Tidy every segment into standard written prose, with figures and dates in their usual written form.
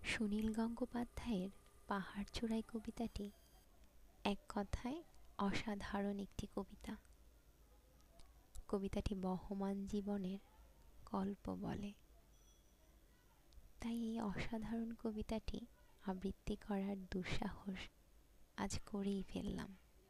সুনীল গঙ্গোপাধ্যায়ের পাহাড় চূড়াই কবিতাটি এক কথায় অসাধারণ একটি কবিতা। কবিতাটি বহমান জীবনের গল্প বলে, তাই এই অসাধারণ কবিতাটি আবৃত্তি করার দুঃসাহস আজ করেই ফেললাম।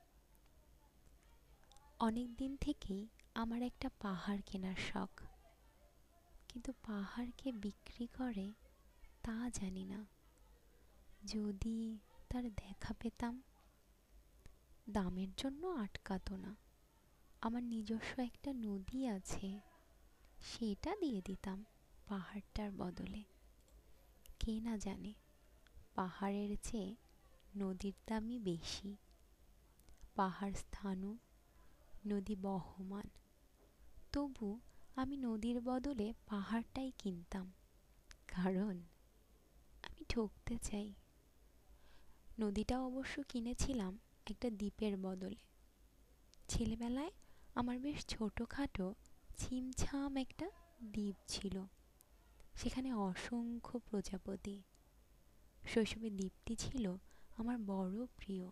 অনেক দিন থেকেই আমার একটা পাহাড় কেনার শখ, কিন্তু পাহাড়কে বিক্রি করে তা জানি না। যদি তার দেখা পেতাম, দামের জন্য আটকাতো না। আমার নিজস্ব একটা নদী আছে, সেটা দিয়ে দিতাম পাহাড়টার বদলে। কে না জানে পাহাড়ের চেয়ে নদীর দামই বেশি। পাহাড় স্থাণু, নদী বহমান, তবু আমি নদীর বদলে পাহাড়টাই কিনতাম, কারণ আমি ঠকতে চাই। নদীটা অবশ্য কিনেছিলাম একটা দ্বীপের বদলে। ছেলেবেলায় আমার বেশ ছোটোখাটো ছিমছাম একটা দ্বীপ ছিল, সেখানে অসংখ্য প্রজাপতি। শৈশবে দ্বীপটি ছিল আমার বড় প্রিয়।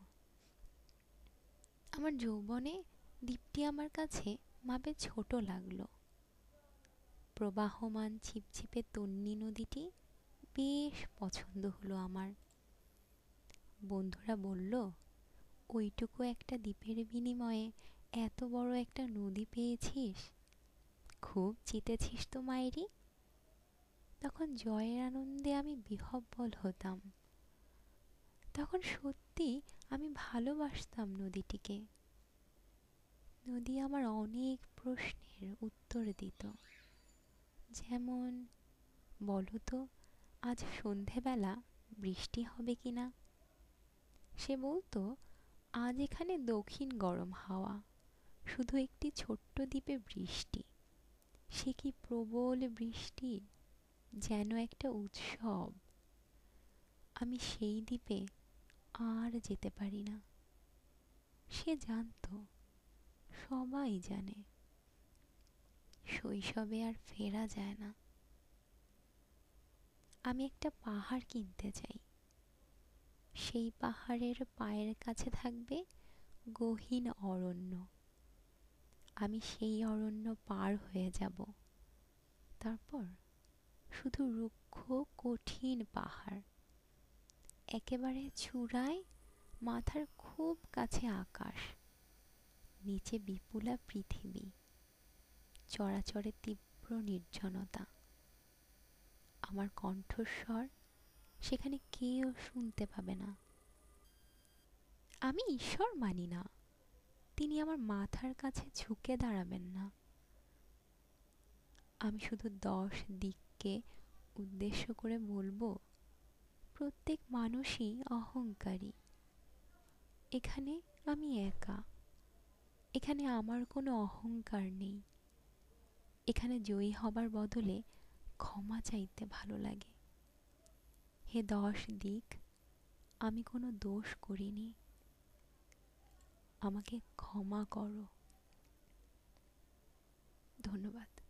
আমার যৌবনে দ্বীপটি আমার কাছে মাপে ছোট লাগলো। প্রবাহমান ছিপছিপে তন্বী নদীটি বেশ পছন্দ হলো আমার। বন্ধুরা বলল, ওইটুকু একটা দ্বীপের বিনিময়ে এত বড় একটা নদী পেয়েছিস, খুব জিতেছিস তো মাইরি। তখন জয়ের আনন্দে আমি বিহ্বল হতাম। তখন সত্যি আমি ভালোবাসতাম নদীটিকে। নদী আমার অনেক প্রশ্নের উত্তর দিত, যেমন, বলো তো আজ সন্ধেবেলা বৃষ্টি হবে কিনা। সে বলতো, আজ এখানে দক্ষিণ গরম হাওয়া, শুধু একটি ছোট্ট দ্বীপে বৃষ্টি। সে কি প্রবল বৃষ্টি, যেন একটা উৎসব। আমি সেই দ্বীপে আর যেতে পারি না। সে জানতো, সবাই জানে, শৈশবে আর ফেরা যায় না। আমি একটা পাহাড় কিনতে চাই। সেই পাহাড়ের পায়ের কাছে থাকবে গহীন অরণ্য। আমি সেই অরণ্য পার হয়ে যাব, তারপর শুধু রুক্ষ কঠিন পাহাড়। একেবারে চূড়ায় মাথার খুব কাছে আকাশ, নিচে বিপুলা পৃথিবী, চরাচরে তীব্র নির্জনতা। আমার কণ্ঠস্বর সেখানে কেউ শুনতে পাবে না। আমি ঈশ্বর মানি না, তিনি আমার মাথার কাছে ঝুঁকে দাঁড়াবেন না। আমি শুধু 10 দিককে উদ্দেশ্য করে বলবো, প্রত্যেক মানুষই অহংকারী। এখানে আমি একা, এখানে আমার কোনো অহংকার নেই। এখানে জয়ী হবার বদলে ক্ষমা চাইতে ভালো লাগে। হে 10 দিক, আমি কোনো দোষ করিনি, আমাকে ক্ষমা করো। ধন্যবাদ।